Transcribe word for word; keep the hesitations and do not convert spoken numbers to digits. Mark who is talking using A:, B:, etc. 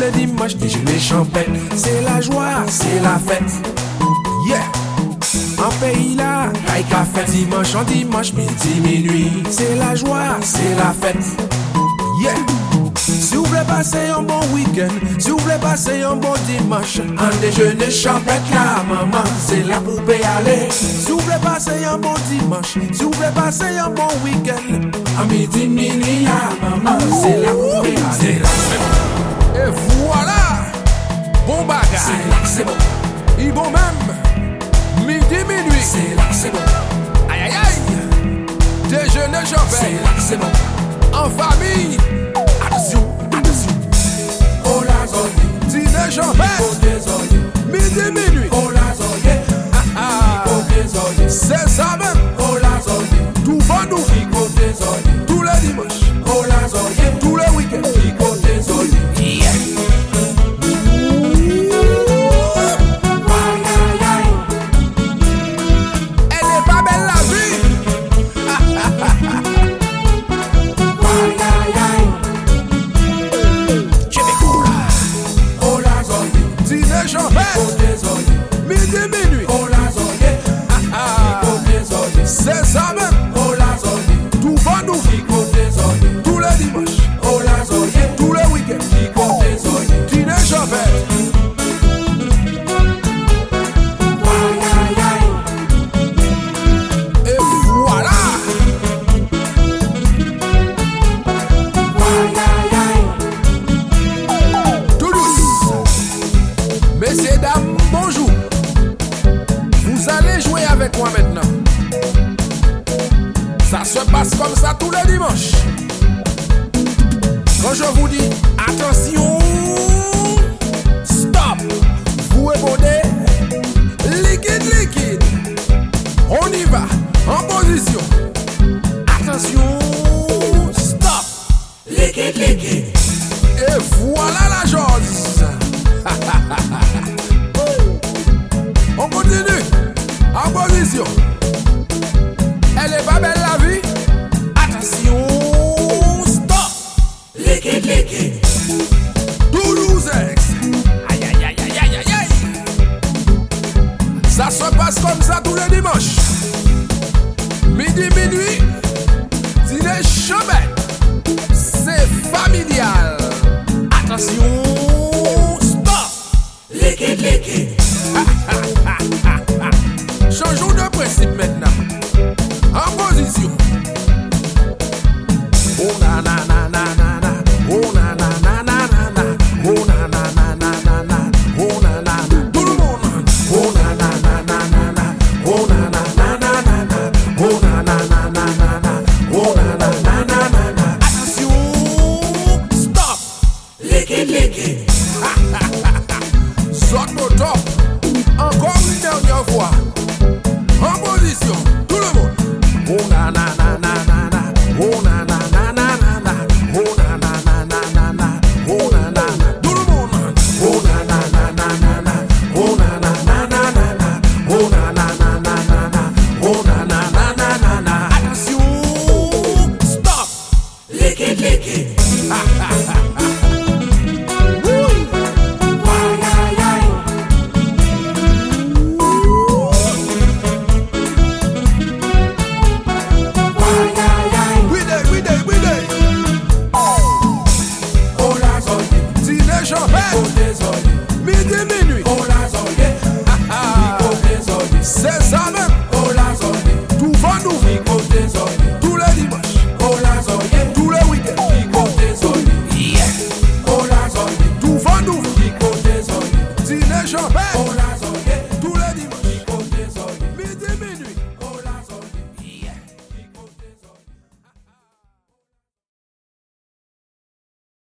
A: les dimanches, déjeuner champêtre. C'est la joie, c'est la fête. Yeah! En pays là, caille café, dimanche en dimanche, midi, minuit. C'est la joie, c'est la fête. Yeah! Si vous voulez passer un bon week-end, si vous voulez passer un bon dimanche, en déjeuner champêtre là, maman, c'est la poupée aller. Si vous voulez passer un bon dimanche, si vous voulez passer un bon week-end, à midi, minuit, ah, maman, c'est la poupée aller. Et voilà, bon bagage. C'est là que c'est bon. Ils vont même midi, minuit. C'est là que c'est bon. Aïe, aïe, aïe. Déjeuner champêtre. C'est là que c'est bon. En famille. Attention, attention. Oh la zoye. Dîner champêtre. Midi, minuit. Oh la zoye. Ah ah. C'est ça même. Oh la zoye. Tout va nous. Tous les dimanches. Oh la zoye. Tous les week-ends. Yeah. Elle est pas belle la vie. Dîner champêtre. Midi, minuit. C'est ça même. Tout va nous. Tous les dimanches. Tous les week-ends. Dîner champêtre. Et voilà. Tout douce. Messieurs, dames, bonjour. Vous allez jouer avec moi maintenant. Ça se passe comme ça tous les dimanches. Quand je vous dis attention, stop, vous répondez liquide, liquide. On y va, en position. Attention, stop, liquide, liquide. Et voilà la chose. On continue, en position. Elle est pas belle la vie. Attention, stop. Liquide, liquide. douze ex. Aïe, aïe, aïe, aïe, aïe, aïe, aïe. Ça se passe comme ça tous les dimanches. Midi, minuit. Dîner champêtre. C'est familial. Attention, stop. Liquide, liquide. Changeons de principe maintenant. En position. Oh na na na na na na. Oh na na na na na na. Oh na na na na na na. Oh na na na. Tout le monde. Oh na na na na na na. Oh na na na na na na. Oh na na na na na na. Oh na na na na na na. Attention. Stop. Liquide, liquide. Saute au top. Encore une dernière fois. En position. Tout le monde. Oh na na na na na na. Oh na na na na na na. Oh na na na na na na. Oh na na na. Tout le monde. Oh na na na na na na. Oh na na na na na na. Oh na na na na na na. Oh na na na na na na. Attention, stop. Liquide, liquide. Midi, minuit. C'est ça même. Tout va nous. Tous les dimanches. Tous les week-ends. Yeah. Tout va nous. Dîner champêtre.